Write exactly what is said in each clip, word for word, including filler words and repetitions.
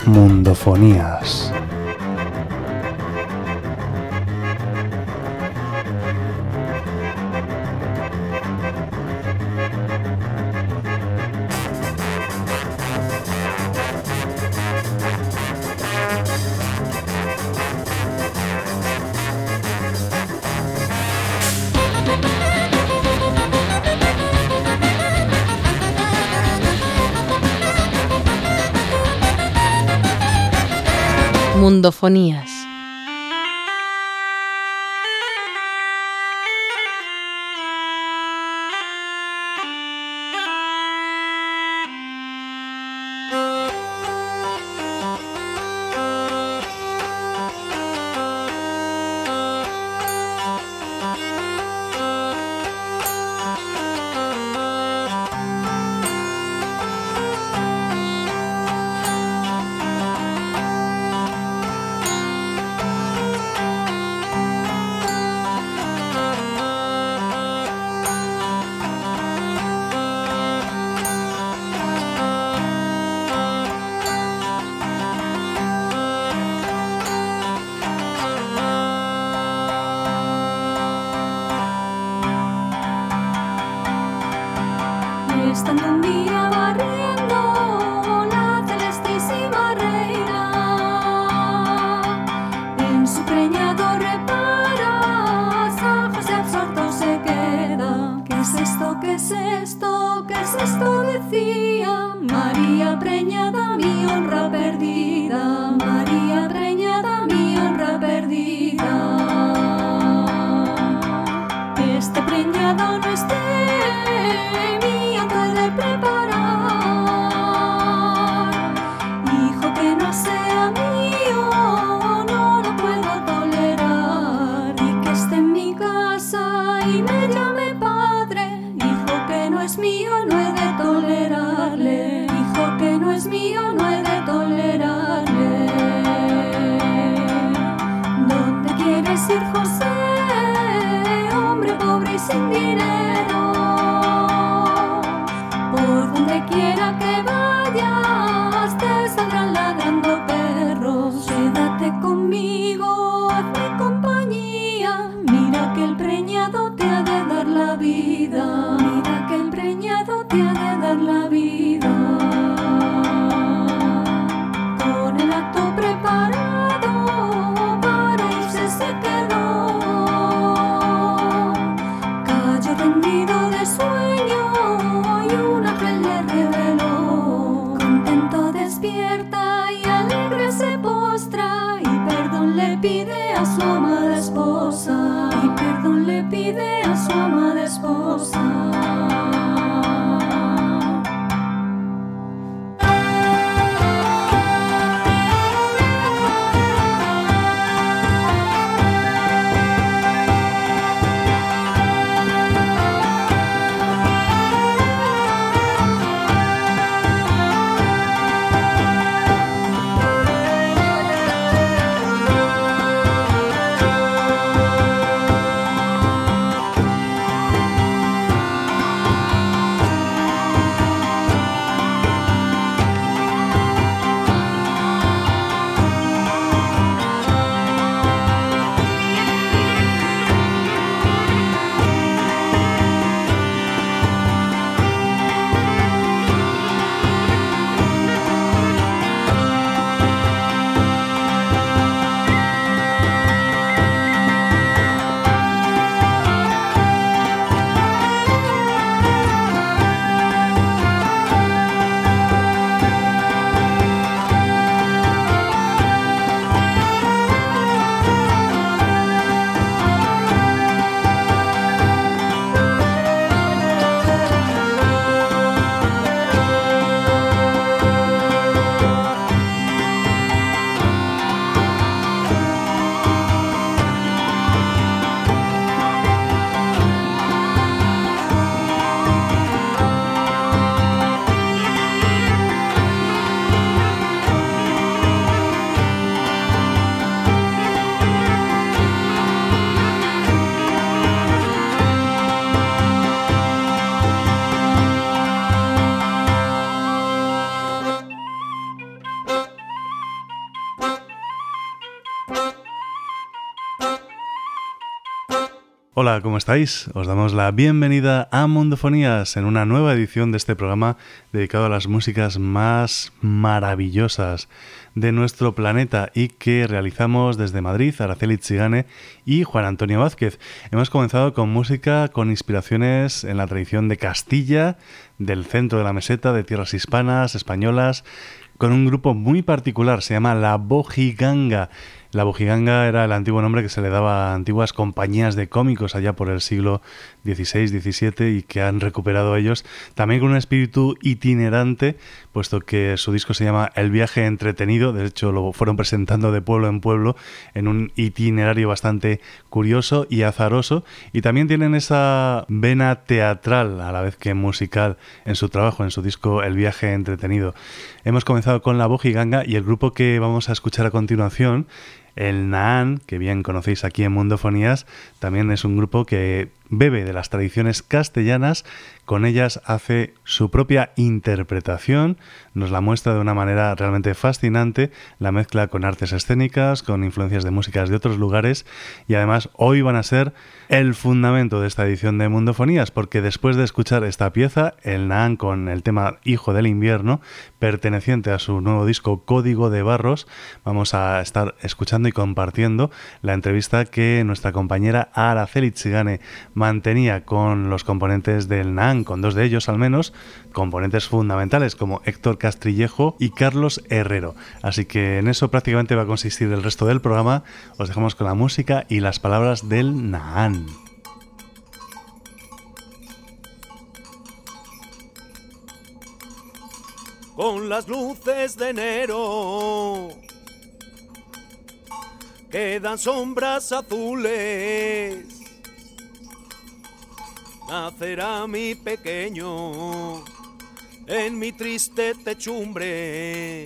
Mundofonías. Mundofonías. Hola, ¿cómo estáis? Os damos la bienvenida a Mundofonías en una nueva edición de este programa dedicado a las músicas más maravillosas de nuestro planeta y que realizamos desde Madrid, Araceli Tsigane y Juan Antonio Vázquez. Hemos comenzado con música con inspiraciones en la tradición de Castilla, del centro de la meseta, de tierras hispanas, españolas, con un grupo muy particular, se llama La Bojiganga. La Bojiganga era el antiguo nombre que se le daba a antiguas compañías de cómicos allá por el siglo dieciséis diecisiete y que han recuperado ellos, también con un espíritu itinerante, puesto que su disco se llama El Viaje Entretenido. De hecho lo fueron presentando de pueblo en pueblo en un itinerario bastante curioso y azaroso, y también tienen esa vena teatral a la vez que musical en su trabajo, en su disco El Viaje Entretenido. Hemos comenzado con La Bojiganga y el grupo que vamos a escuchar a continuación, el Nahán, que bien conocéis aquí en Mundofonías, también es un grupo que bebe de las tradiciones castellanas, con ellas hace su propia interpretación, nos la muestra de una manera realmente fascinante, la mezcla con artes escénicas, con influencias de músicas de otros lugares, y además hoy van a ser el fundamento de esta edición de Mundofonías, porque después de escuchar esta pieza, el Nahán con el tema Hijo del Invierno, perteneciente a su nuevo disco Código de Barros, vamos a estar escuchando y compartiendo la entrevista que nuestra compañera Araceli Tsigane mantenía con los componentes del Nahán, con dos de ellos al menos, componentes fundamentales como Héctor Castrillejo y Carlos Herrero. Así que en eso prácticamente va a consistir el resto del programa. Os dejamos con la música y las palabras del Nahán. Con las luces de enero quedan sombras azules, nacerá mi pequeño en mi triste techumbre.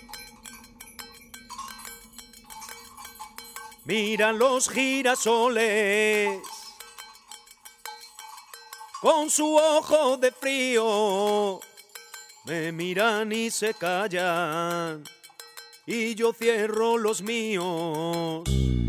Miran los girasoles con su ojo de frío, me miran y se callan, y yo cierro los míos.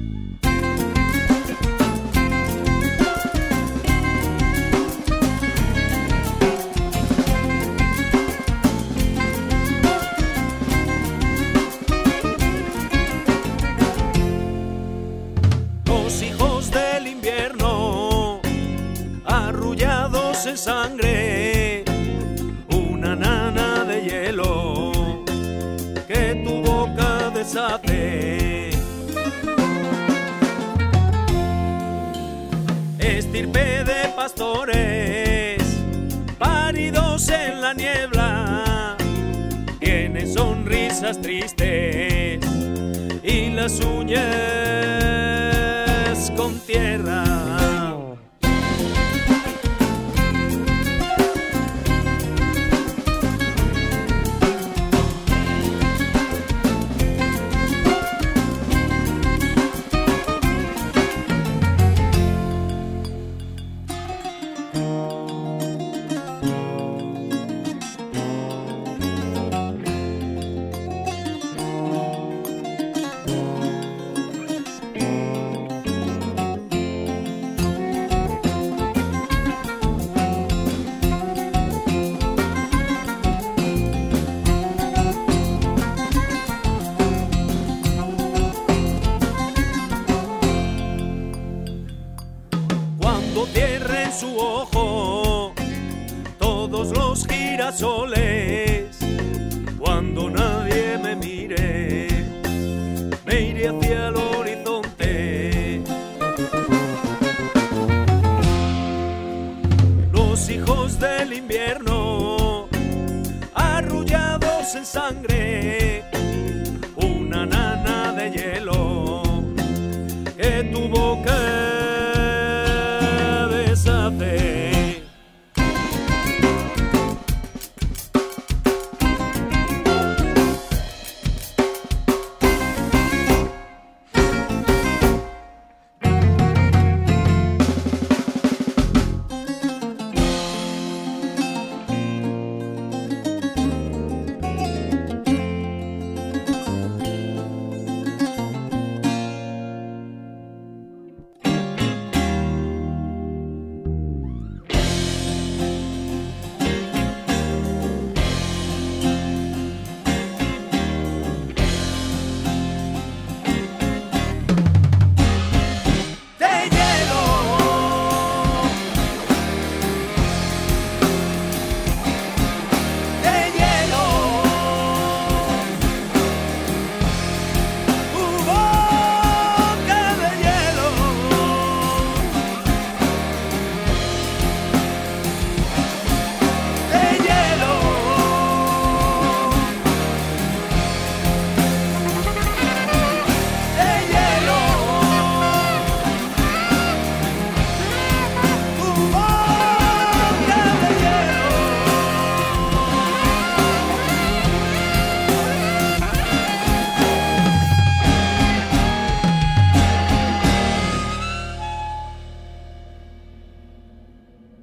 Los hijos del invierno, arrullados en sangre, una nana de hielo que tu boca deshace. Estirpe de pastores, pálidos en la niebla, tiene sonrisas tristes y las uñas con tierra. Su ojo todos los girasoles, cuando nadie me mire, me iré hacia el horizonte. Los hijos del invierno, arrullados en sangre, una nana de hielo que tu boca deshace.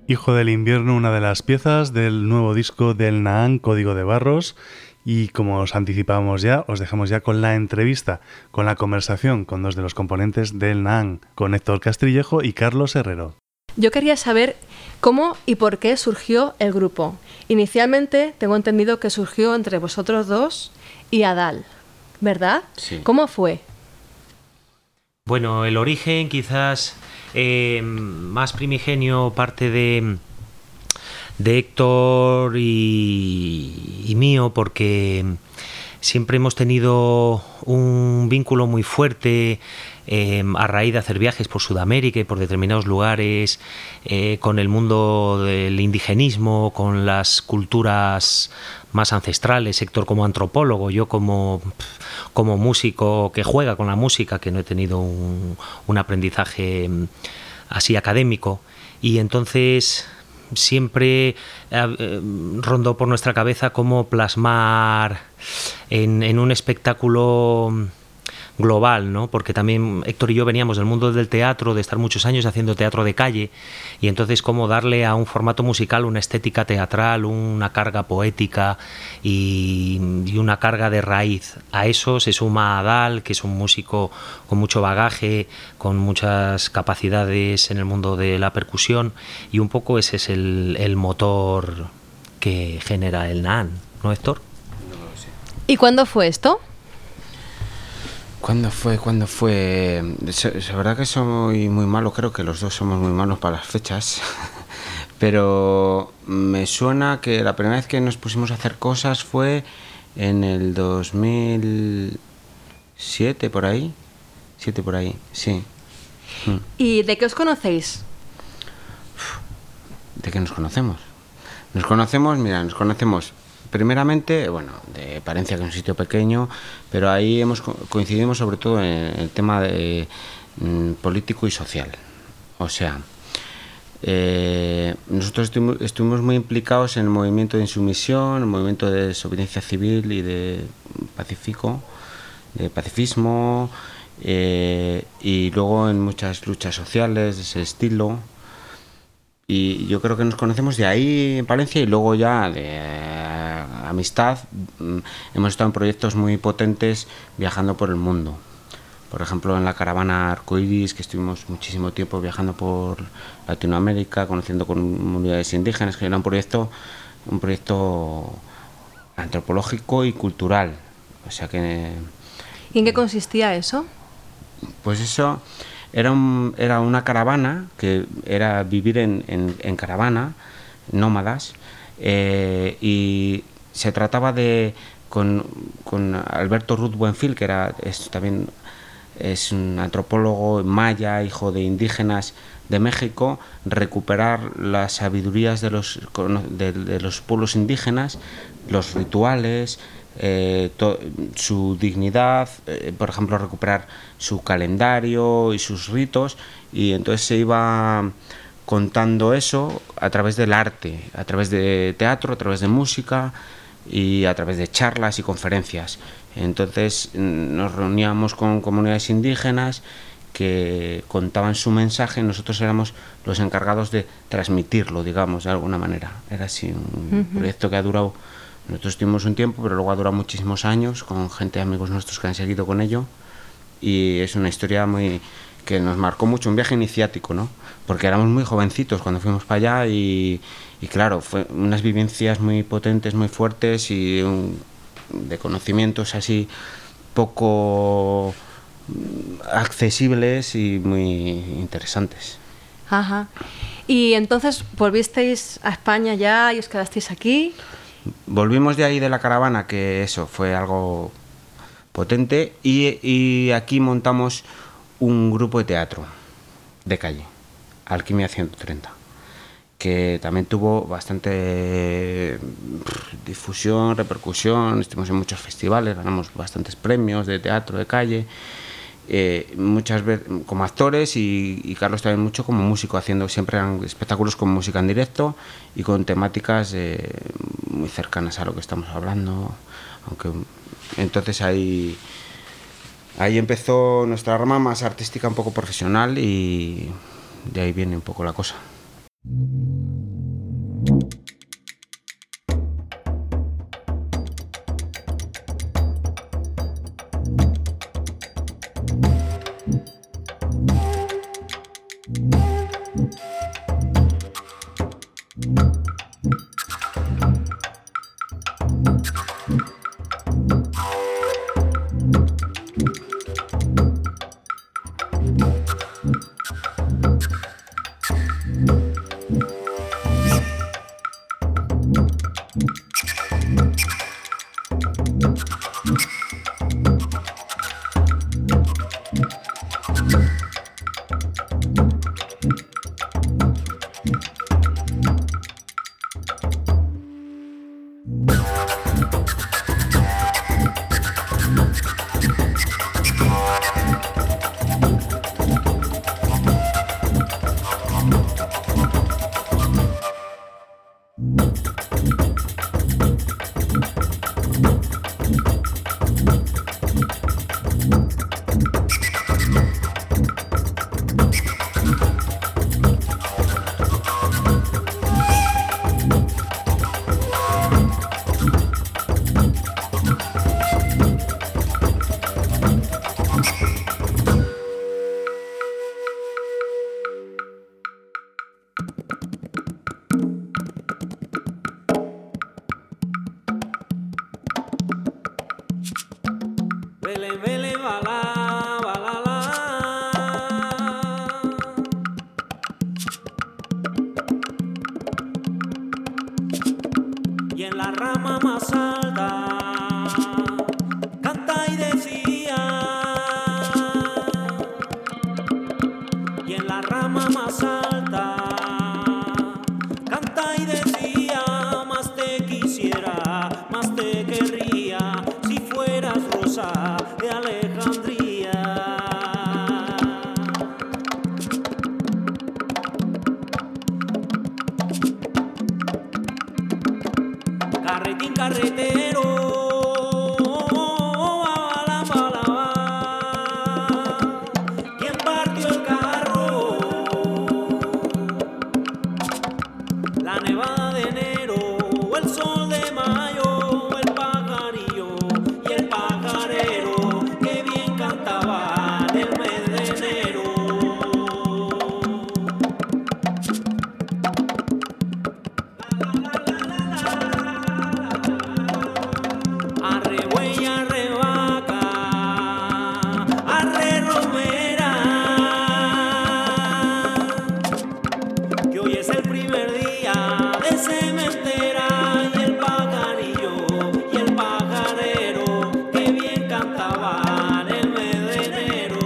Hijo del Invierno, una de las piezas del nuevo disco del Nahán, Código de Barros. Y como os anticipábamos ya, os dejamos ya con la entrevista, con la conversación con dos de los componentes del Nahán, con Héctor Castrillejo y Carlos Herrero. Yo quería saber cómo y por qué surgió el grupo. Inicialmente tengo entendido que surgió entre vosotros dos y Adal, ¿verdad? Sí. ¿Cómo fue? Bueno, el origen quizás eh, más primigenio parte de, de Héctor y, y mío, porque siempre hemos tenido un vínculo muy fuerte eh, a raíz de hacer viajes por Sudamérica y por determinados lugares, eh, con el mundo del indigenismo, con las culturas más ancestrales, Héctor como antropólogo, yo como, como músico que juega con la música, que no he tenido un, un aprendizaje así académico, y entonces siempre eh, rondó por nuestra cabeza cómo plasmar en, en un espectáculo global, ¿no? Porque también Héctor y yo veníamos del mundo del teatro, de estar muchos años haciendo teatro de calle, y entonces cómo darle a un formato musical una estética teatral, una carga poética y, y una carga de raíz. A eso se suma Adal, que es un músico con mucho bagaje, con muchas capacidades en el mundo de la percusión, y un poco ese es el, el motor que genera el Nahán, ¿no, Héctor? ¿Y cuándo fue esto? ¿Cuándo fue? ¿Cuándo fue? La verdad que soy muy malo, creo que los dos somos muy malos para las fechas, pero me suena que la primera vez que nos pusimos a hacer cosas fue en el dos mil siete, por ahí, siete por ahí, sí. ¿Y de qué os conocéis? ¿De qué nos conocemos? Nos conocemos, mira, nos conocemos... Primeramente, bueno, de Palencia, que es un sitio pequeño, pero ahí hemos coincidimos sobre todo en el tema de, mm, político y social. O sea, eh, nosotros estuvimos, estuvimos muy implicados en el movimiento de insumisión, el movimiento de desobediencia civil y de pacífico, de pacifismo, eh, y luego en muchas luchas sociales de ese estilo. Y yo creo que nos conocemos de ahí en Palencia, y luego ya de eh, amistad hemos estado en proyectos muy potentes viajando por el mundo. Por ejemplo, en la caravana Arcoiris, que estuvimos muchísimo tiempo viajando por Latinoamérica, conociendo comunidades indígenas, que era un proyecto, un proyecto antropológico y cultural. O sea que... ¿Y en qué consistía eso? Pues eso... Era, un, era una caravana, que era vivir en, en, en caravana, nómadas, eh, y se trataba de, con, con Alberto Ruth Buenfil, que era, es, también es un antropólogo maya, hijo de indígenas de México, recuperar las sabidurías de los, de, de los pueblos indígenas, los rituales, Eh, to, su dignidad, eh, por ejemplo, recuperar su calendario y sus ritos, y entonces se iba contando eso a través del arte, a través de teatro, a través de música y a través de charlas y conferencias. Entonces nos reuníamos con comunidades indígenas que contaban su mensaje, y nosotros éramos los encargados de transmitirlo, digamos, de alguna manera. Era así un uh-huh. proyecto que ha durado... Nosotros estuvimos un tiempo, pero luego ha durado muchísimos años, con gente, amigos nuestros que han seguido con ello, y es una historia muy que nos marcó mucho, un viaje iniciático, ¿no? Porque éramos muy jovencitos cuando fuimos para allá, y, y claro, fue unas vivencias muy potentes, muy fuertes, y un, de conocimientos así poco accesibles y muy interesantes. Ajá. Y entonces volvisteis a España ya y os quedasteis aquí. Volvimos de ahí de la caravana, que eso fue algo potente, y, y aquí montamos un grupo de teatro de calle, Alquimia ciento treinta, que también tuvo bastante difusión, repercusión, estuvimos en muchos festivales, ganamos bastantes premios de teatro de calle, eh, muchas veces como actores, y, y Carlos también mucho como músico, haciendo siempre espectáculos con música en directo y con temáticas eh, muy cercanas a lo que estamos hablando, aunque entonces ahí ahí empezó nuestra rama más artística, un poco profesional, y de ahí viene un poco la cosa. Vele, vele, bala, bala, la. Y en la rama más alta canta y decía, y en la rama más alta canta y decía, más te quisiera, más te querría, si fueras rosa de Alejandría. Carretín carretero, bala, bala, bala. ¿Quién partió el carro? La nevada de enero, o el sol de mayo, el pajarillo y el pajarero, que bien cantaba en el mes de enero. Arre buey, arre vaca, arre romera, que hoy es el primer día de sementera, y el pajarillo y el pajarero, que bien cantaban el mes de enero.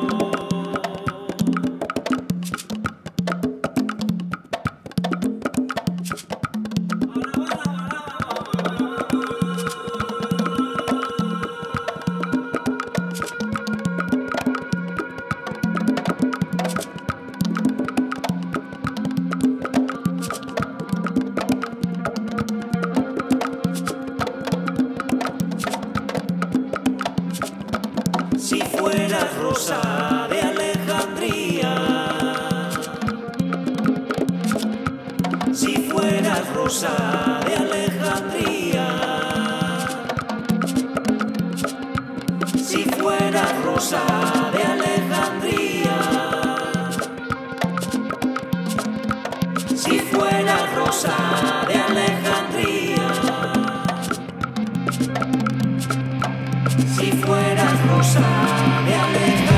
Si fueras rosa de Alejandría, si fueras rosa de Alejandría, si fueras rosa de Alejandría, si fueras rosa de Alejandría, si fueras rosa de Alejandría.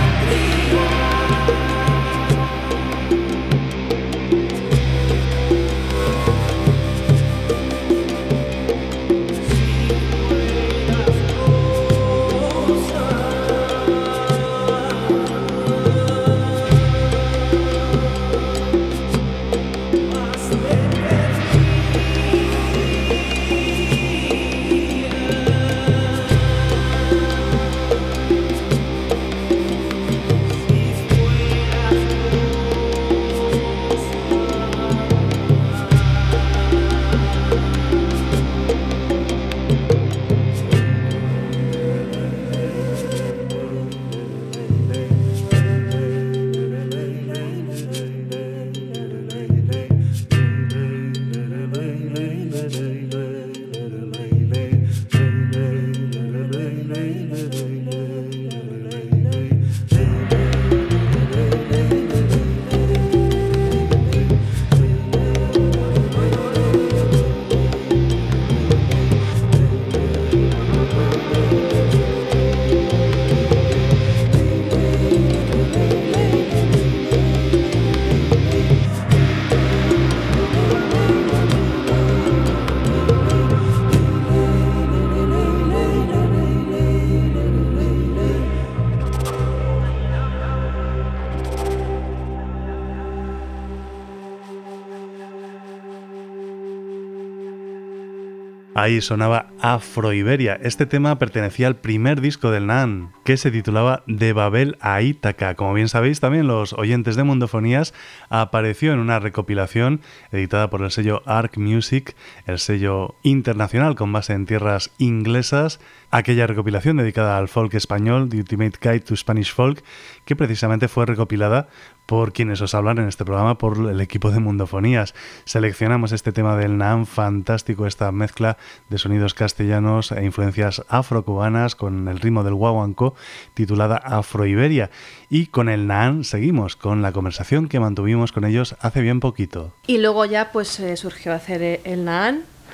Ahí sonaba Afroiberia. Este tema pertenecía al primer disco del Naan, que se titulaba De Babel a Ítaca. Como bien sabéis, también los oyentes de Mundofonías, apareció en una recopilación editada por el sello Arc Music, el sello internacional con base en tierras inglesas, aquella recopilación dedicada al folk español, The Ultimate Guide to Spanish Folk, que precisamente fue recopilada por quienes os hablan en este programa, por el equipo de Mundofonías. Seleccionamos este tema del Naan, fantástico, esta mezcla de sonidos castellanos e influencias afrocubanas con el ritmo del guaguancó, titulada Afroiberia. Y con el Naan seguimos con la conversación que mantuvimos con ellos hace bien poquito. Y luego ya pues eh, surgió hacer el Naan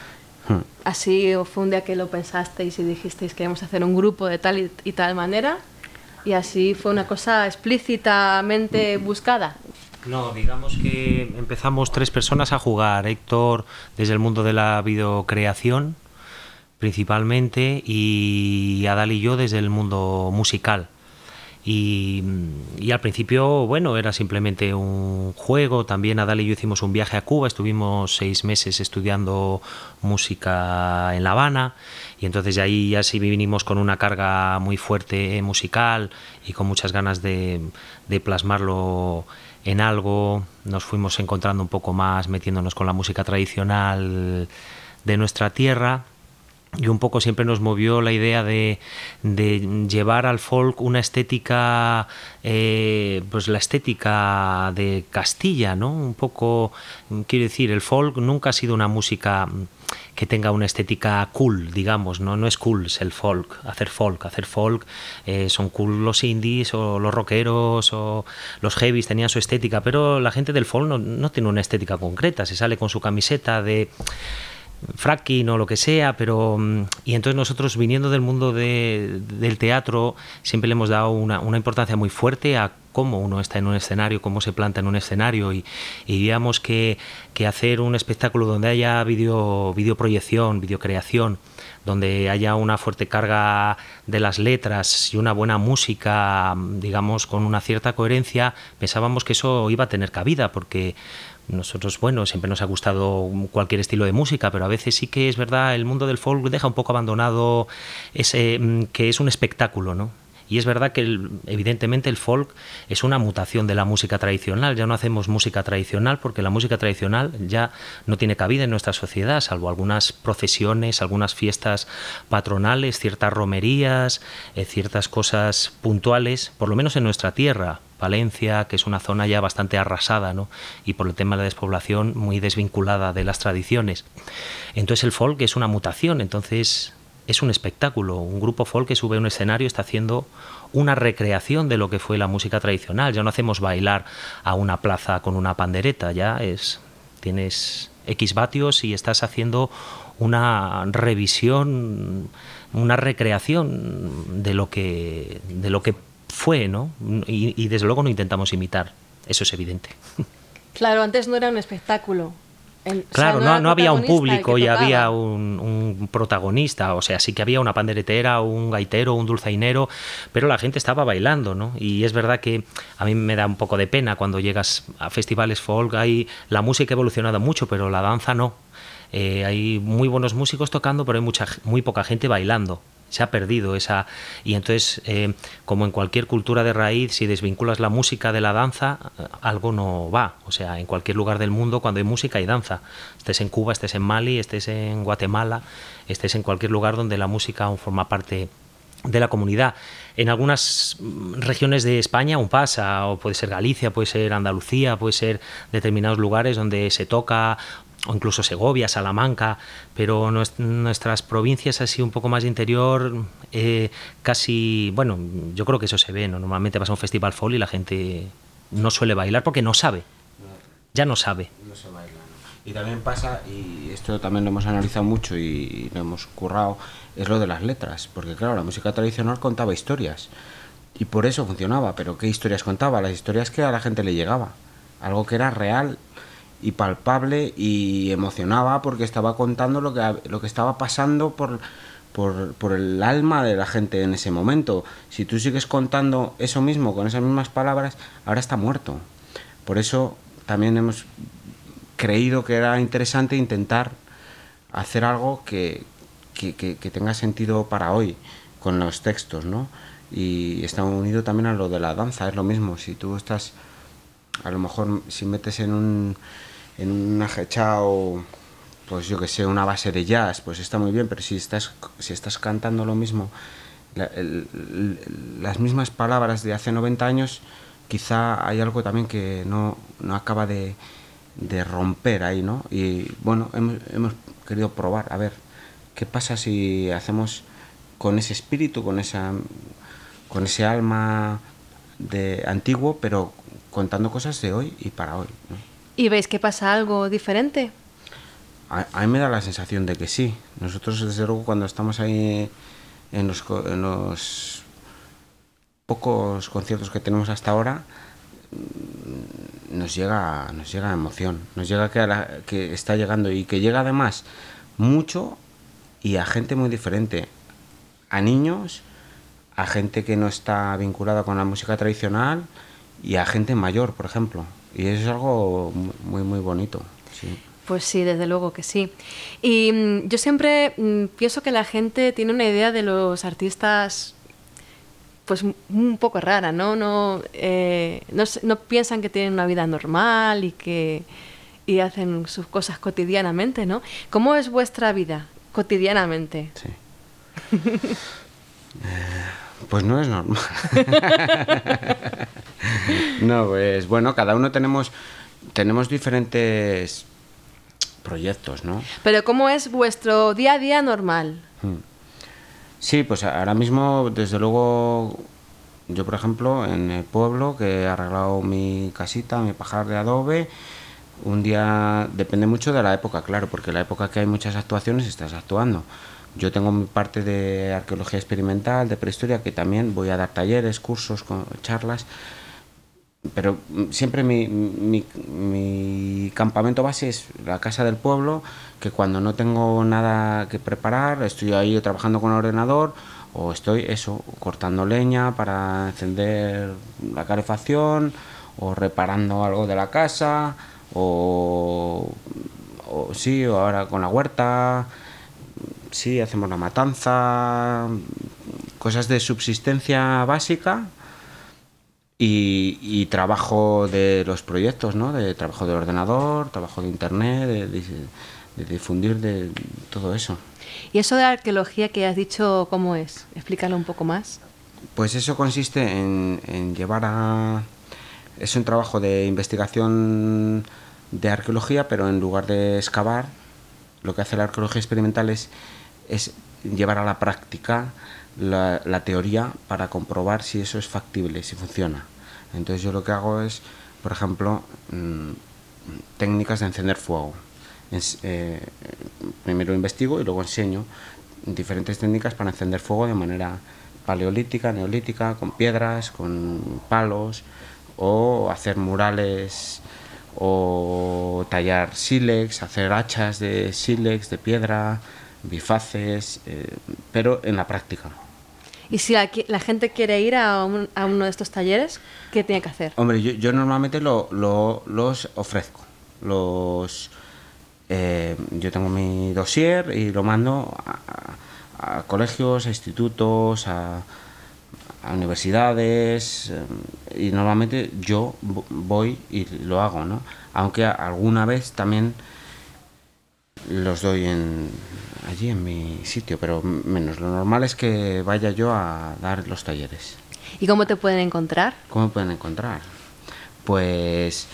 Hmm. Así fue un día que lo pensasteis y dijisteis que queremos hacer un grupo de tal y, y tal manera, y así fue una cosa explícitamente buscada. No, digamos que empezamos tres personas a jugar. Héctor desde el mundo de la videocreación principalmente, y Adal y yo desde el mundo musical. Y, y al principio, bueno, era simplemente un juego. También Adal y yo hicimos un viaje a Cuba, estuvimos seis meses estudiando música en La Habana, y entonces de ahí ya sí vinimos con una carga muy fuerte musical y con muchas ganas de, de plasmarlo en algo. Nos fuimos encontrando un poco más, metiéndonos con la música tradicional de nuestra tierra. Y un poco siempre nos movió la idea de, de llevar al folk una estética, eh, pues la estética de Castilla, ¿no? Un poco, quiero decir, el folk nunca ha sido una música que tenga una estética cool, digamos, no, no es cool es el folk, hacer folk, hacer folk, eh, son cool los indies o los rockeros o los heavies, tenían su estética, pero la gente del folk no, no tiene una estética concreta, se sale con su camiseta de fracking o lo que sea, pero y entonces nosotros, viniendo del mundo de, del teatro, siempre le hemos dado una, una importancia muy fuerte a cómo uno está en un escenario, cómo se planta en un escenario, y, y digamos que, que hacer un espectáculo donde haya video, videoproyección, videocreación, donde haya una fuerte carga de las letras y una buena música, digamos, con una cierta coherencia, pensábamos que eso iba a tener cabida, porque nosotros, bueno, siempre nos ha gustado cualquier estilo de música, pero a veces sí que es verdad, el mundo del folk deja un poco abandonado ese, que es un espectáculo, ¿no? Y es verdad que el, evidentemente el folk es una mutación de la música tradicional. Ya no hacemos música tradicional porque la música tradicional ya no tiene cabida en nuestra sociedad, salvo algunas procesiones, algunas fiestas patronales, ciertas romerías, eh, ciertas cosas puntuales, por lo menos en nuestra tierra. Valencia, que es una zona ya bastante arrasada, ¿no? Y por el tema de la despoblación muy desvinculada de las tradiciones. Entonces el folk es una mutación, entonces es un espectáculo. Un grupo folk que sube a un escenario está haciendo una recreación de lo que fue la música tradicional. Ya no hacemos bailar a una plaza con una pandereta, ya es, tienes X vatios y estás haciendo una revisión, una recreación de lo que, de lo que fue, ¿no? Y, y desde luego no intentamos imitar, eso es evidente. Claro, antes no era un espectáculo. El, claro, o sea, no, no, no había un público y tocaba. había un, un protagonista, o sea, sí que había una panderetera, un gaitero, un dulzainero, pero la gente estaba bailando, ¿no? Y es verdad que a mí me da un poco de pena cuando llegas a festivales folk, hay, la música ha evolucionado mucho, pero la danza no. Eh, hay muy buenos músicos tocando, pero hay mucha, muy poca gente bailando. Se ha perdido esa... Y entonces, eh, como en cualquier cultura de raíz, si desvinculas la música de la danza, algo no va. O sea, en cualquier lugar del mundo, cuando hay música, hay danza. Estés en Cuba, estés en Mali, estés en Guatemala, estés en cualquier lugar donde la música aún forma parte de la comunidad. En algunas regiones de España aún pasa, o puede ser Galicia, puede ser Andalucía, puede ser determinados lugares donde se toca, o incluso Segovia, Salamanca, pero nuestras provincias así un poco más de interior, eh, casi, bueno, yo creo que eso se ve, ¿no? Normalmente vas a un festival folk y la gente no suele bailar porque no sabe, ya no sabe. No se baila, ¿no? Y también pasa, y esto también lo hemos analizado mucho y lo hemos currado, es lo de las letras, porque claro, la música tradicional contaba historias y por eso funcionaba, pero ¿qué historias contaba? Las historias que a la gente le llegaba, algo que era real y palpable y emocionaba porque estaba contando lo que, lo que estaba pasando por, por, por el alma de la gente en ese momento. Si tú sigues contando eso mismo con esas mismas palabras, ahora está muerto. Por eso también hemos creído que era interesante intentar hacer algo que, que, que, que tenga sentido para hoy con los textos, ¿no? Y está unido también a lo de la danza, es lo mismo. Si tú estás, a lo mejor si metes en un en un ajechao, pues yo que sé, una base de jazz, pues está muy bien, pero si estás si estás cantando lo mismo, la, el, el, las mismas palabras de hace noventa años, quizá hay algo también que no, no acaba de, de romper ahí, ¿no? Y bueno, hemos, hemos querido probar, a ver, ¿qué pasa si hacemos con ese espíritu, con esa con ese alma de antiguo, pero contando cosas de hoy y para hoy, ¿no? ¿Y veis que pasa algo diferente? a, a mí me da la sensación de que sí. Nosotros, desde luego, cuando estamos ahí en los, en los pocos conciertos que tenemos hasta ahora, nos llega nos llega emoción, nos llega que, a la, que está llegando y que llega además mucho y a gente muy diferente, a niños, a gente que no está vinculada con la música tradicional y a gente mayor, por ejemplo, y eso es algo muy muy bonito, sí. Pues sí, desde luego que sí. Y mm, yo siempre mm, pienso que la gente tiene una idea de los artistas pues un poco rara, ¿no? No, eh, no, no piensan que tienen una vida normal y que y hacen sus cosas cotidianamente, ¿no? ¿Cómo es vuestra vida cotidianamente? Sí. eh, pues no es normal. No, pues bueno, cada uno tenemos tenemos diferentes proyectos, ¿no? Pero ¿cómo es vuestro día a día normal? Hmm. Sí, pues ahora mismo, desde luego, yo por ejemplo, en el pueblo, que he arreglado mi casita, mi pajar de adobe, un día depende mucho de la época, claro, porque la época que hay muchas actuaciones estás actuando. Yo tengo mi parte de arqueología experimental, de prehistoria, que también voy a dar talleres, cursos, charlas, pero siempre mi, mi, mi campamento base es la casa del pueblo, que cuando no tengo nada que preparar, estoy ahí trabajando con el ordenador o estoy eso, cortando leña para encender la calefacción o reparando algo de la casa o, o sí, o ahora con la huerta, sí, hacemos la matanza, cosas de subsistencia básica. Y, y trabajo de los proyectos, ¿no? De trabajo de ordenador, trabajo de internet, de, de, de difundir de todo eso. ¿Y eso de arqueología que has dicho, cómo es? Explícalo un poco más. Pues eso consiste en, en llevar a... Es un trabajo de investigación de arqueología, pero en lugar de excavar, lo que hace la arqueología experimental es, es llevar a la práctica La, la teoría para comprobar si eso es factible, si funciona. Entonces yo lo que hago es, por ejemplo, mmm, técnicas de encender fuego. Es, eh, primero investigo y luego enseño diferentes técnicas para encender fuego de manera paleolítica, neolítica, con piedras, con palos, o hacer murales, o tallar sílex, hacer hachas de sílex, de piedra, bifaces, eh, pero en la práctica. Y si la, la gente quiere ir a, un, a uno de estos talleres, ¿qué tiene que hacer? Hombre, yo, yo normalmente lo, lo, los ofrezco. Los, eh, yo tengo mi dossier y lo mando a, a colegios, a institutos, a, a universidades, eh, y normalmente yo voy y lo hago, ¿no? Aunque alguna vez también los doy en allí en mi sitio, pero menos. Lo normal es que vaya yo a dar los talleres. ¿Y cómo te pueden encontrar? ¿Cómo me pueden encontrar? Pues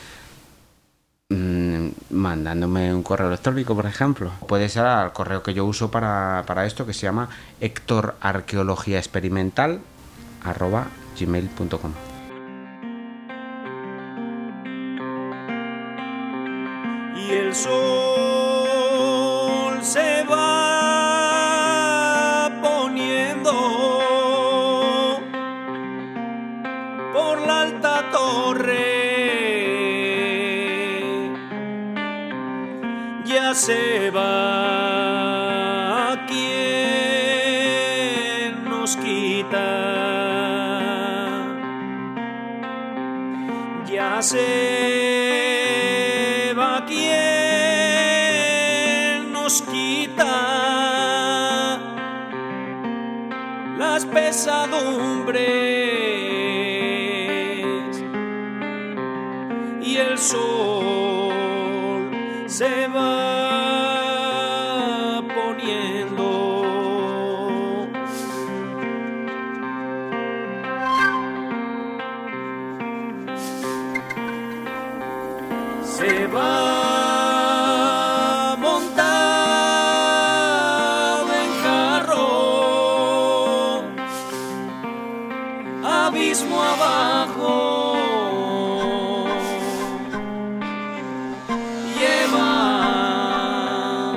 mmm, mandándome un correo electrónico, por ejemplo. Puede ser al correo que yo uso para, para esto, que se llama héctor arqueología experimental arroba gmail punto com. Y el sol se va poniendo por la alta torre, ya se va quien nos quita, ya se va quien nos quita las pesadumbres, y el sol se va poniendo. Se va montado en carro, abismo abajo, lleva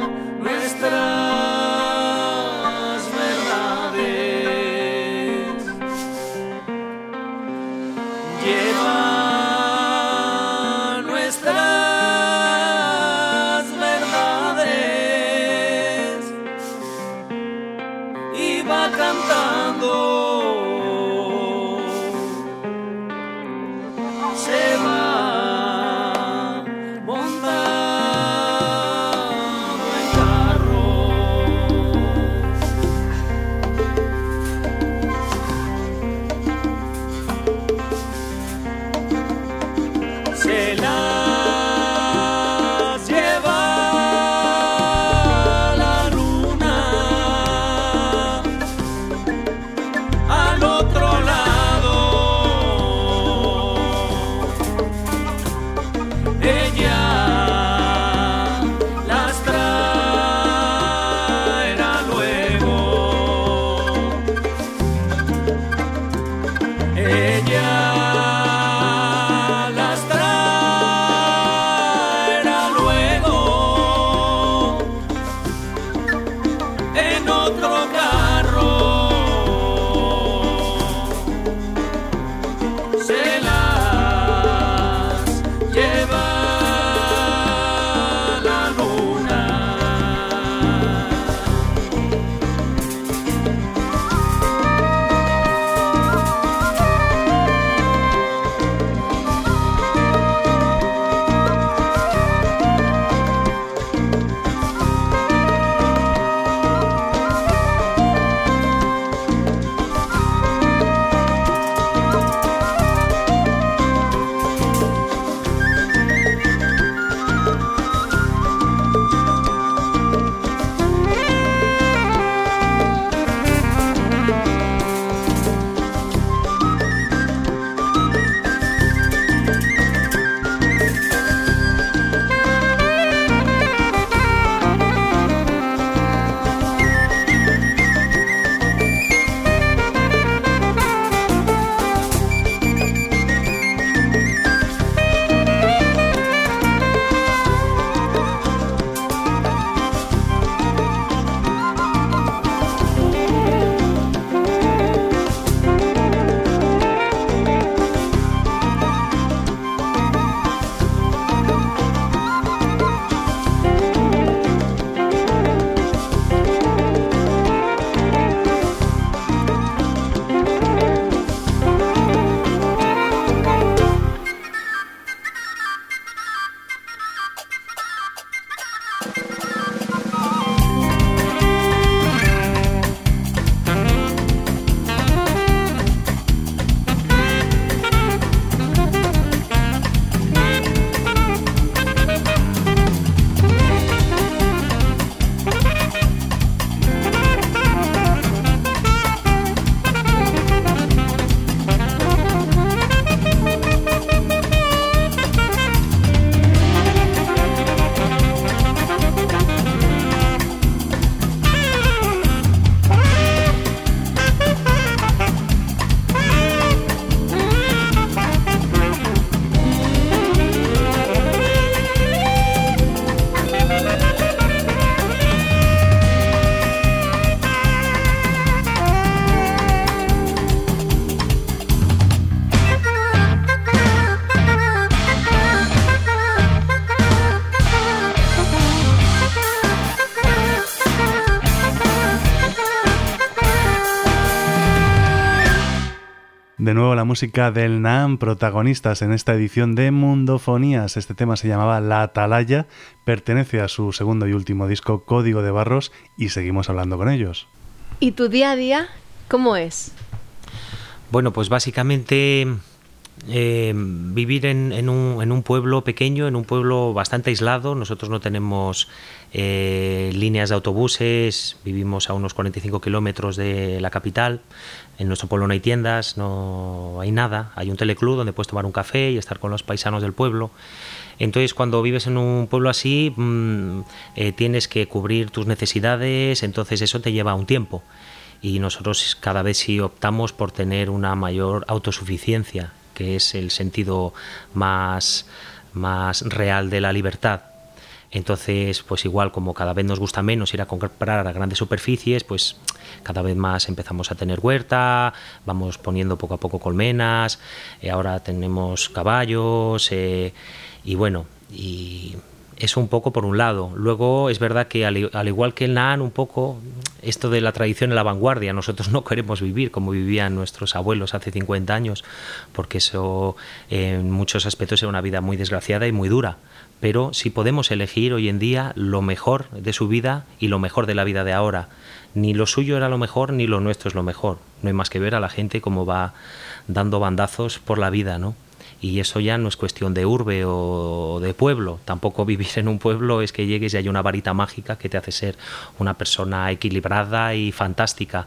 de nuevo la música del Nahan, protagonistas en esta edición de Mundofonías. Este tema se llamaba La Atalaya, pertenece a su segundo y último disco Código de Barros y seguimos hablando con ellos. ¿Y tu día a día cómo es? Bueno, pues básicamente eh, vivir en, en, un, en un pueblo pequeño, en un pueblo bastante aislado. Nosotros no tenemos eh, líneas de autobuses, vivimos a unos cuarenta y cinco kilómetros de la capital. En nuestro pueblo no hay tiendas, no hay nada. Hay un teleclub donde puedes tomar un café y estar con los paisanos del pueblo. Entonces, cuando vives en un pueblo así, mmm, eh, tienes que cubrir tus necesidades, entonces eso te lleva un tiempo. Y nosotros cada vez sí optamos por tener una mayor autosuficiencia, que es el sentido más, más real de la libertad. Entonces, pues igual como cada vez nos gusta menos ir a comprar a grandes superficies, pues cada vez más empezamos a tener huerta, vamos poniendo poco a poco colmenas, eh, ahora tenemos caballos, eh, y bueno, y eso un poco por un lado. Luego es verdad que al, al igual que el Nahan, un poco esto de la tradición en la vanguardia, nosotros no queremos vivir como vivían nuestros abuelos hace cincuenta años, porque eso en muchos aspectos era una vida muy desgraciada y muy dura. Pero si podemos elegir hoy en día lo mejor de su vida y lo mejor de la vida de ahora, ni lo suyo era lo mejor ni lo nuestro es lo mejor. No hay más que ver a la gente cómo va dando bandazos por la vida, ¿no? Y eso ya no es cuestión de urbe o de pueblo. Tampoco vivir en un pueblo es que llegues y hay una varita mágica que te hace ser una persona equilibrada y fantástica.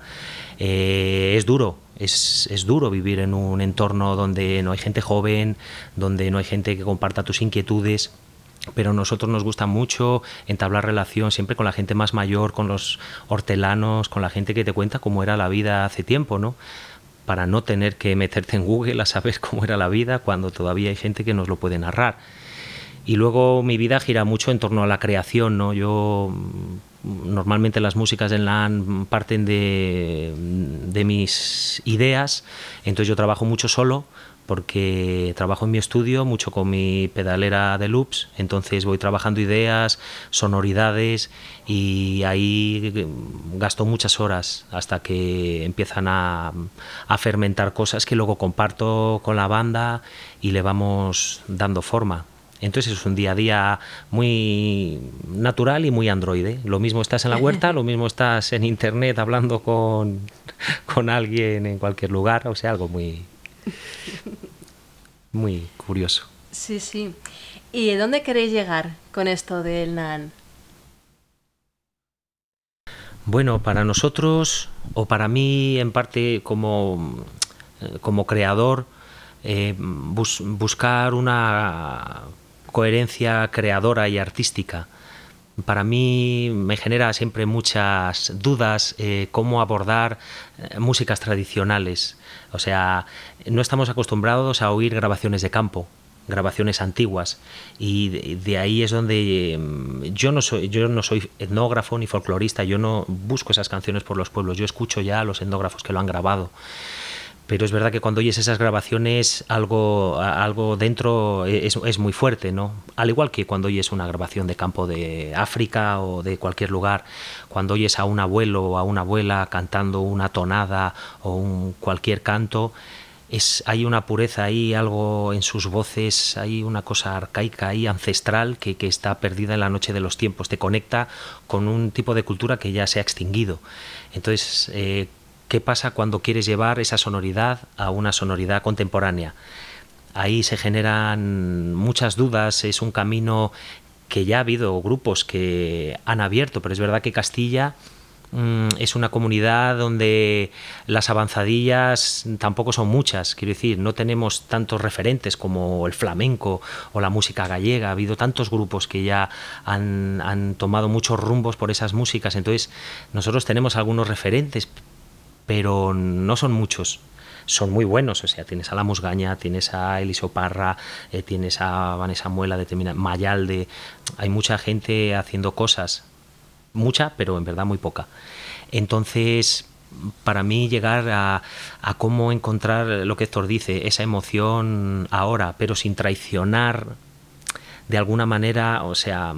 Eh, es duro, es, es duro vivir en un entorno donde no hay gente joven, donde no hay gente que comparta tus inquietudes. Pero a nosotros nos gusta mucho entablar relación siempre con la gente más mayor, con los hortelanos, con la gente que te cuenta cómo era la vida hace tiempo, ¿no? Para no tener que meterte en Google a saber cómo era la vida cuando todavía hay gente que nos lo puede narrar. Y luego mi vida gira mucho en torno a la creación, ¿no? Yo normalmente las músicas del Nahan parten de, de mis ideas, entonces yo trabajo mucho solo porque trabajo en mi estudio mucho con mi pedalera de loops, entonces voy trabajando ideas, sonoridades y ahí gasto muchas horas hasta que empiezan a, a fermentar cosas que luego comparto con la banda y le vamos dando forma. Entonces es un día a día muy natural y muy androide. Lo mismo estás en la huerta, lo mismo estás en internet hablando con, con alguien en cualquier lugar, o sea, algo muy... muy curioso. Sí, sí. ¿Y de dónde queréis llegar con esto del Nahan? Bueno, para nosotros, o para mí en parte como, como creador, eh, bus, buscar una coherencia creadora y artística. Para mí me genera siempre muchas dudas eh, cómo abordar eh, músicas tradicionales. O sea, no estamos acostumbrados a oír grabaciones de campo, grabaciones antiguas, y de, de ahí es donde eh, yo no soy yo no soy etnógrafo ni folclorista, yo no busco esas canciones por los pueblos, yo escucho ya a los etnógrafos que lo han grabado. Pero es verdad que cuando oyes esas grabaciones algo, algo dentro es, es muy fuerte, ¿no? Al igual que cuando oyes una grabación de campo de África o de cualquier lugar, cuando oyes a un abuelo o a una abuela cantando una tonada o un cualquier canto, es, hay una pureza ahí, algo en sus voces, hay una cosa arcaica ahí, ancestral, que, que está perdida en la noche de los tiempos, te conecta con un tipo de cultura que ya se ha extinguido. Entonces, eh, ¿qué pasa cuando quieres llevar esa sonoridad a una sonoridad contemporánea? Ahí se generan muchas dudas, es un camino que ya ha habido grupos que han abierto, pero es verdad que Castilla mmm, es una comunidad donde las avanzadillas tampoco son muchas, quiero decir, no tenemos tantos referentes como el flamenco o la música gallega, ha habido tantos grupos que ya han, han tomado muchos rumbos por esas músicas, entonces nosotros tenemos algunos referentes, pero no son muchos. Son muy buenos, o sea, tienes a La Musgaña, tienes a Eliseo Parra, eh, tienes a Vanessa Muela, de Mayalde, hay mucha gente haciendo cosas, mucha, pero en verdad muy poca. Entonces, para mí llegar a, a cómo encontrar lo que Héctor dice, esa emoción ahora, pero sin traicionar de alguna manera, o sea,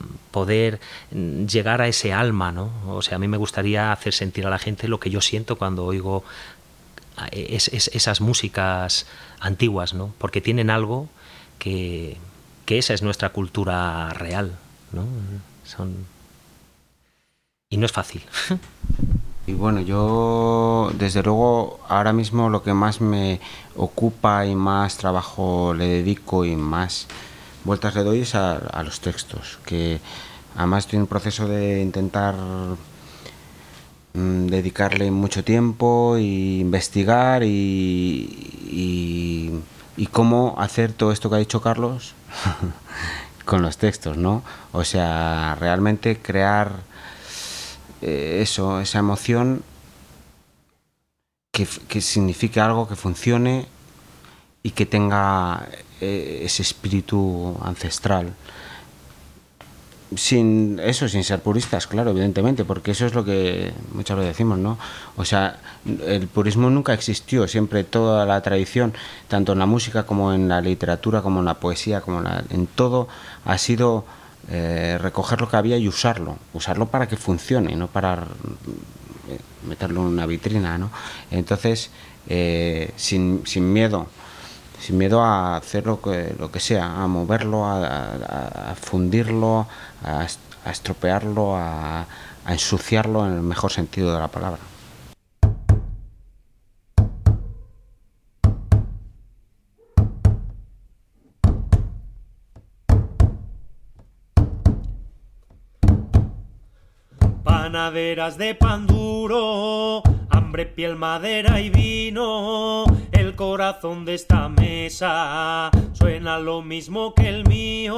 poder llegar a ese alma, ¿no? O sea, a mí me gustaría hacer sentir a la gente lo que yo siento cuando oigo es, es, esas músicas antiguas, ¿no? Porque tienen algo que, que esa es nuestra cultura real, ¿no? Son... Y no es fácil. Y bueno, yo desde luego ahora mismo lo que más me ocupa y más trabajo le dedico y más vueltas le doy es a, a los textos, que además estoy en un proceso de intentar mmm, dedicarle mucho tiempo e investigar y, y, y cómo hacer todo esto que ha dicho Carlos con los textos, ¿no? O sea, realmente crear eh, eso, esa emoción que, que signifique algo, que funcione y que tenga eh, ese espíritu ancestral. Sin eso, sin ser puristas, claro, evidentemente, porque eso es lo que muchas veces decimos, ¿no? O sea, el purismo nunca existió, siempre toda la tradición, tanto en la música como en la literatura, como en la poesía, como en, la, en todo, ha sido eh, recoger lo que había y usarlo, usarlo para que funcione, no para meterlo en una vitrina, ¿no? Entonces, eh, sin, sin miedo, sin miedo a hacer lo que, lo que sea, a moverlo, a, a, a fundirlo, a, a estropearlo, a, a ensuciarlo en el mejor sentido de la palabra. Panaderas de pan duro, hambre, piel, madera y vino. El corazón de esta mesa suena lo mismo que el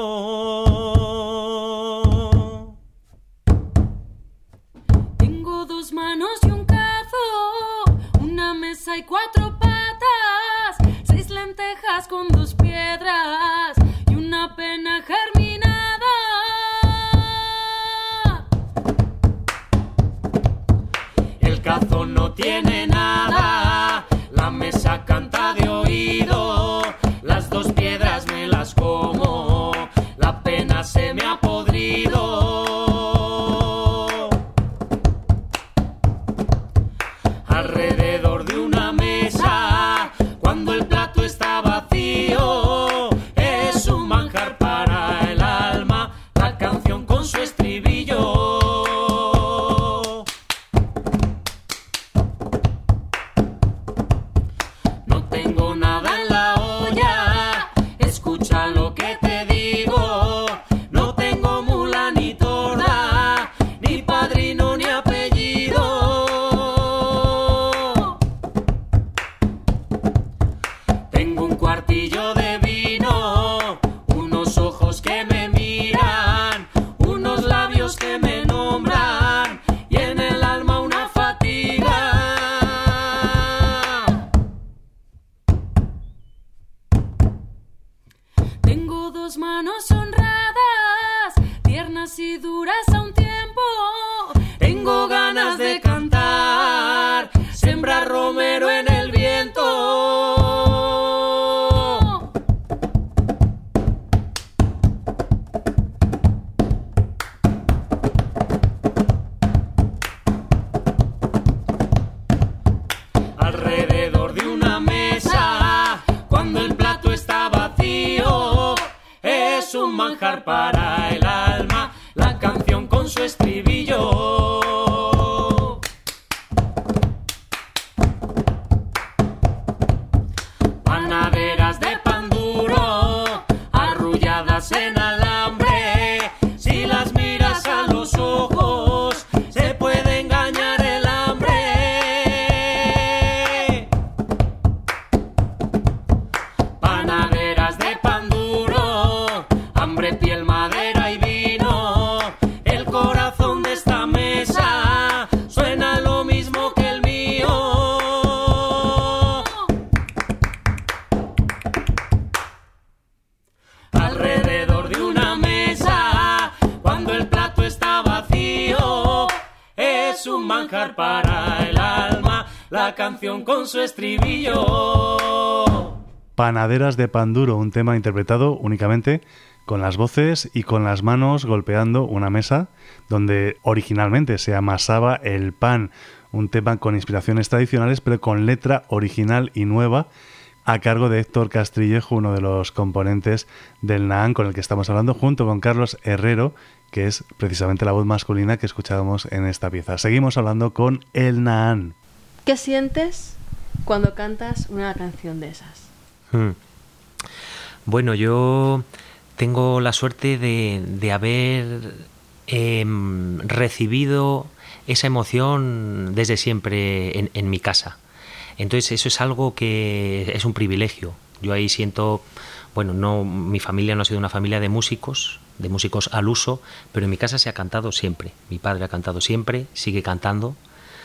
mío. Tengo dos manos y un cazo, una mesa y cuatro patas, seis lentejas con dos piedras y una pena germinada. El cazo no tiene nada, la mesa canta de oído, las dos piedras me las como, la pena se me ha podrido. Alrededor de una mesa, cuando el plato está vacío, es un manjar para el alma, la canción con su estribillo. Para el alma, la canción con su estribillo. Panaderas de pan duro, arrulladas en alambre, si las miras a los ojos, se puede engañar el hambre. Panaderas de pan duro, hambre, piel, madera y vino. El corazón de esta mesa suena lo mismo que el mío. Alrededor de una mesa, cuando el plato está vacío, es un manjar para el alma, la canción con su estribillo. Panaderas de pan duro, un tema interpretado únicamente con las voces y con las manos golpeando una mesa donde originalmente se amasaba el pan. un tema con inspiraciones tradicionales pero con letra original y nueva, a cargo de Héctor Castrillejo, uno de los componentes del Nahán con el que estamos hablando, junto con Carlos Herrero, que es precisamente la voz masculina que escuchábamos en esta pieza. Seguimos hablando con el Nahán. ¿Qué sientes cuando cantas una canción de esas? Hmm. Bueno, yo tengo la suerte de, de haber eh, recibido esa emoción desde siempre en, en mi casa. Entonces eso es algo que es un privilegio. Yo ahí siento, bueno, no, mi familia no ha sido una familia de músicos, de músicos al uso, pero en mi casa se ha cantado siempre. Mi padre ha cantado siempre, sigue cantando,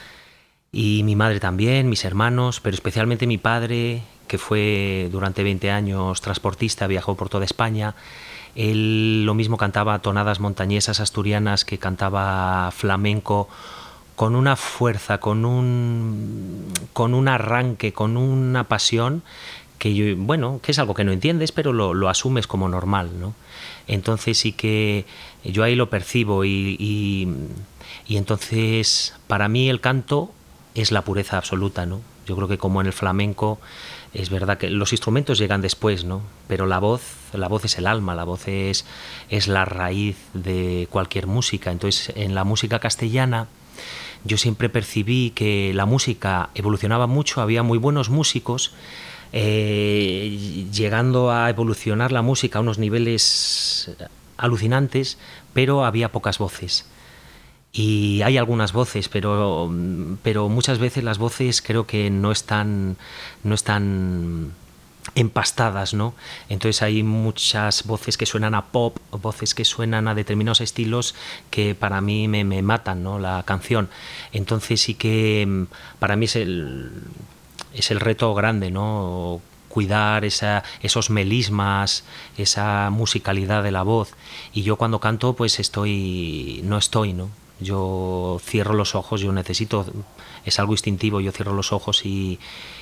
y mi madre también, mis hermanos, pero especialmente mi padre, que fue durante veinte años transportista, viajó por toda España. Él lo mismo cantaba tonadas montañesas asturianas que cantaba flamenco, con una fuerza, con un, con un arranque, con una pasión que yo, bueno, que es algo que no entiendes, pero lo, lo asumes como normal, ¿no? Entonces sí que yo ahí lo percibo y, y, y entonces para mí el canto es la pureza absoluta, ¿no? Yo creo que como en el flamenco es verdad que los instrumentos llegan después, ¿no? Pero la voz, la voz es el alma, la voz es, es la raíz de cualquier música. Entonces en la música castellana yo siempre percibí que la música evolucionaba mucho, había muy buenos músicos, eh, llegando a evolucionar la música a unos niveles alucinantes, pero había pocas voces. Y hay algunas voces, pero, pero muchas veces las voces creo que no están, no están empastadas, ¿no? Entonces hay muchas voces que suenan a pop, voces que suenan a determinados estilos que para mí me, me matan, ¿no? La canción. Entonces sí que para mí es el, es el reto grande, ¿no? Cuidar esa, esos melismas, esa musicalidad de la voz. Y yo cuando canto pues estoy, no estoy, ¿no? Yo cierro los ojos, yo necesito, es algo instintivo, yo cierro los ojos y,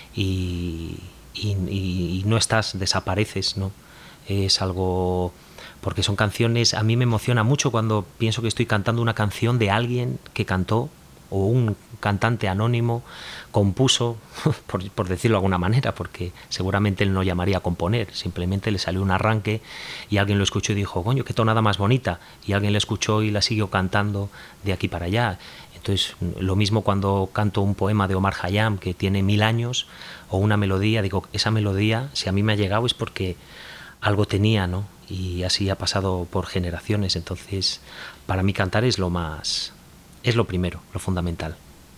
y Y, y, y no estás, desapareces, ¿no? Es algo, porque son canciones, a mí me emociona mucho cuando pienso que estoy cantando una canción de alguien que cantó, o un cantante anónimo compuso, por, por decirlo de alguna manera, porque seguramente él no llamaría a componer, simplemente le salió un arranque y alguien lo escuchó y dijo, coño, qué tonada más bonita, y alguien le escuchó y la siguió cantando de aquí para allá. Entonces, lo mismo cuando canto un poema de Omar Khayyam que tiene mil años, o una melodía, digo, esa melodía, si a mí me ha llegado es porque algo tenía, ¿no? Y así ha pasado por generaciones. Entonces, para mí cantar es lo más, es lo primero, lo fundamental.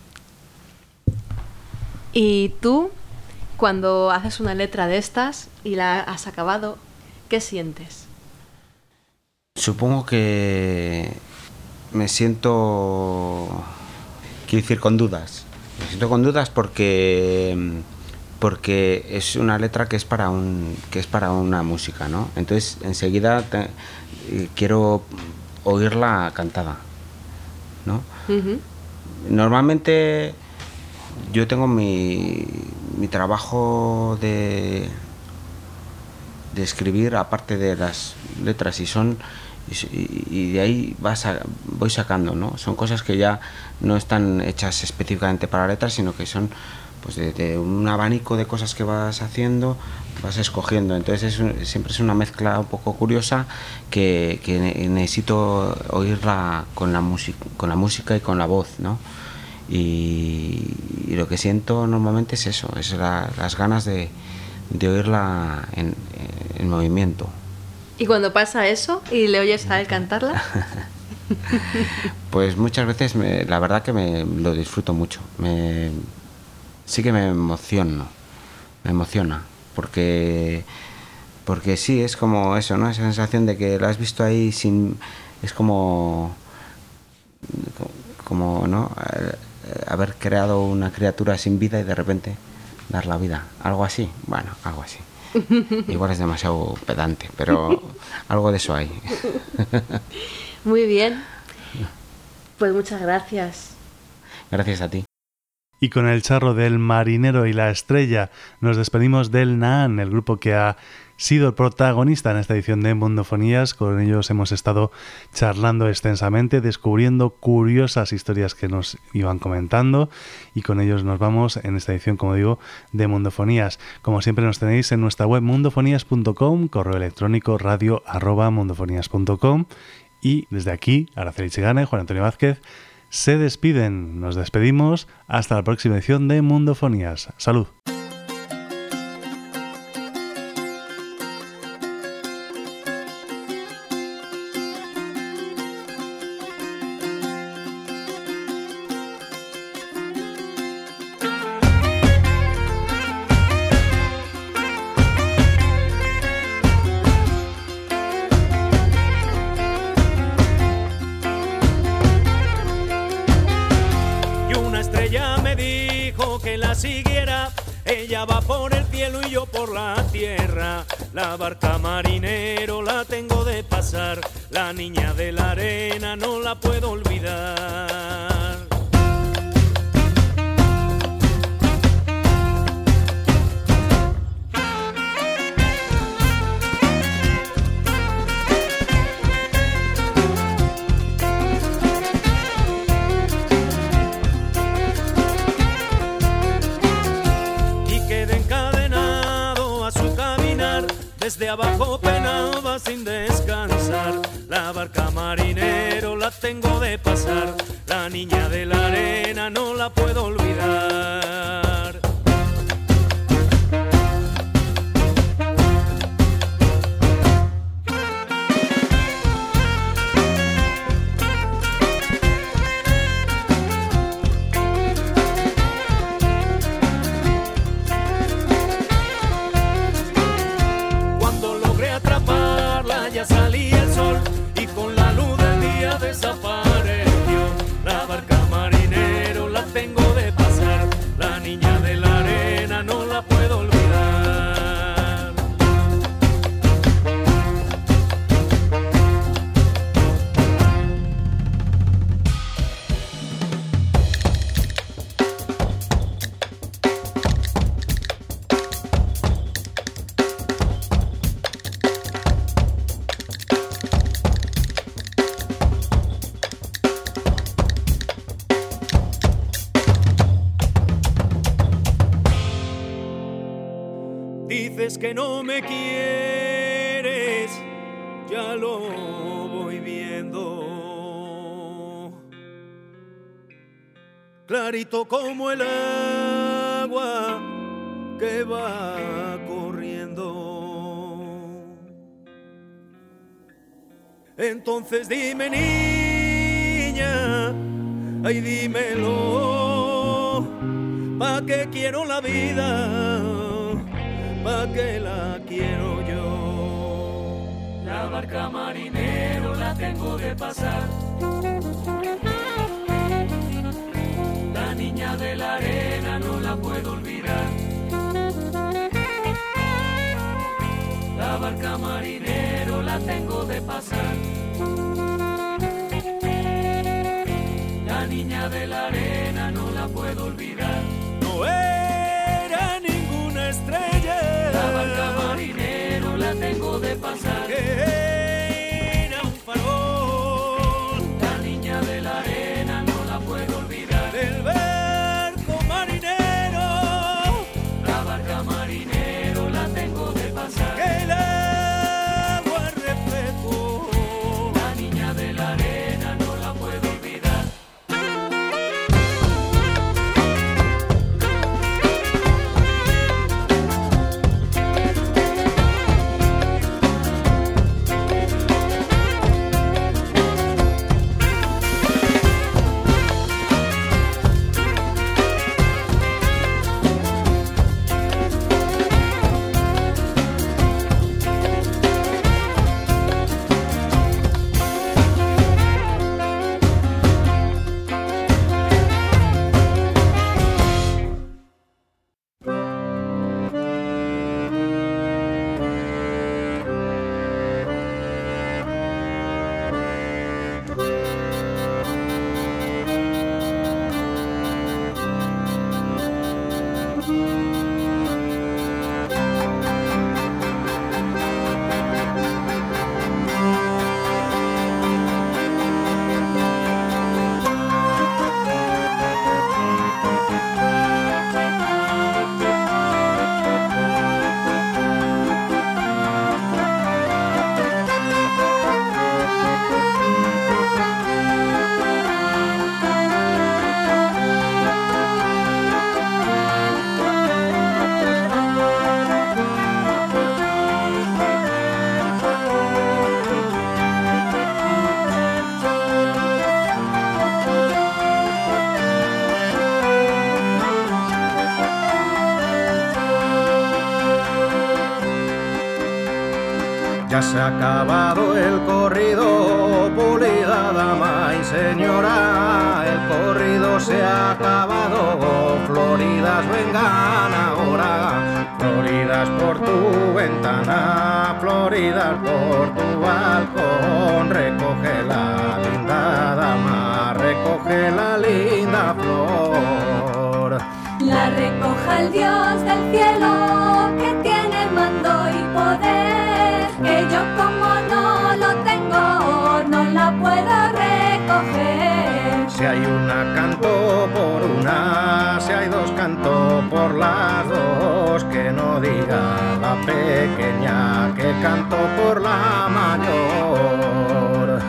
Y tú, cuando haces una letra de estas y la has acabado, ¿qué sientes? Supongo que me siento, quiero decir, con dudas. Me siento con dudas porque porque es una letra que es para un que es para una música, ¿no? Entonces enseguida te, quiero oírla cantada, ¿no? Uh-huh. Normalmente yo tengo mi, mi trabajo de de escribir aparte de las letras y son y, y de ahí vas a, voy sacando, ¿no? Son cosas que ya no están hechas específicamente para letras, sino que son pues de, de un abanico de cosas que vas haciendo, vas escogiendo. Entonces es un, siempre es una mezcla un poco curiosa que, que necesito oírla con la música, con la música y con la voz, ¿no? Y, y lo que siento normalmente es eso, es la, las ganas de, de oírla en, en movimiento. ¿Y cuando pasa eso y le oyes a él cantarla? Pues muchas veces me, la verdad que me lo disfruto mucho. Me, sí que me emociono, me emociona, porque porque sí, es como eso, ¿no? Esa sensación de que la has visto ahí sin, es como como, ¿no? Haber creado una criatura sin vida y de repente dar la vida, algo así, bueno, algo así. Igual es demasiado pedante, pero algo de eso hay. Muy bien. Pues muchas gracias. Gracias a ti. Y con el charro del marinero y la estrella nos despedimos del Naan, el grupo que ha sido el protagonista en esta edición de Mundofonías. Con ellos hemos estado charlando extensamente, descubriendo curiosas historias que nos iban comentando, y con ellos nos vamos en esta edición, como digo, de Mundofonías. Como siempre nos tenéis en nuestra web mundofonías punto com, correo electrónico radio arroba mundofonías punto com, y desde aquí, Araceli Chegana y Juan Antonio Vázquez se despiden. Nos despedimos hasta la próxima edición de Mundofonías. ¡Salud! La barca marinero la tengo de pasar, la niña de la arena no la puedo olvidar. Desde abajo penaba sin descansar, la barca marinero la tengo de pasar, la niña de la arena no la puedo olvidar. Salía el sol y con la luz del día desapareció. La barca marinero la tengo de pasar, la niña de la arena no la puedo olvidar. Dices que no me quieres, ya lo voy viendo. Clarito como el agua que va corriendo. Entonces dime, niña, ay dímelo, ¿pa' qué quiero la vida? ¿Pa' qué la quiero yo? La barca marinero la tengo de pasar, la niña de la arena no la puedo olvidar. La barca marinero la tengo de pasar, la niña de la arena no la puedo olvidar. No era ninguna estrella, la barca marinero la tengo de pasar, que era un farol. La niña de la arena no la puedo olvidar. El barco marinero, la barca marinero la tengo de pasar, que el agua reflejo. La niña de la arena no la puedo olvidar. Ya se ha acabado el corrido, pulida dama y señora, el corrido se ha acabado, floridas vengan ahora, floridas por tu ventana, floridas por tu balcón, recoge la linda dama, recoge la linda flor. La recoja el Dios del cielo, que tiene mando y poder, que yo como no lo tengo, no la puedo recoger. Si hay una canto por una, si hay dos canto por las dos, que no diga la pequeña que canto por la mayor.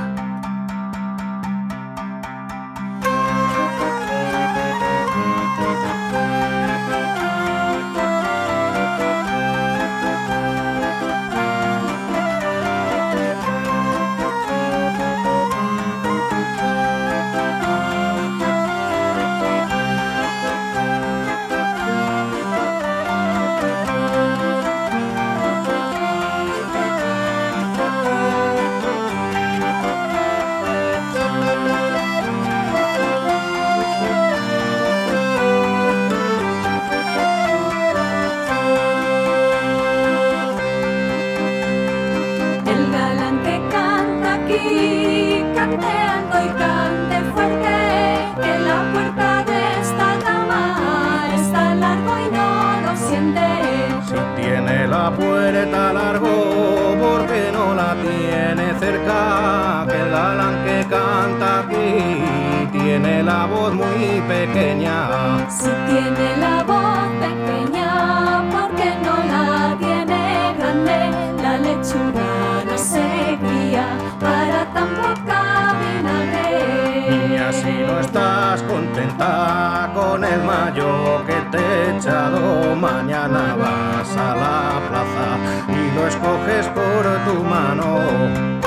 Puerta largo porque no la tiene cerca, que el galán que canta aquí tiene la voz muy pequeña. Si tiene la voz pequeña porque no la tiene grande, la lechuga no se cría para tan poca vinagre. Niña, si no estás contenta con el mayo que te he echado, mañana vas a la plaza y lo escoges por tu mano.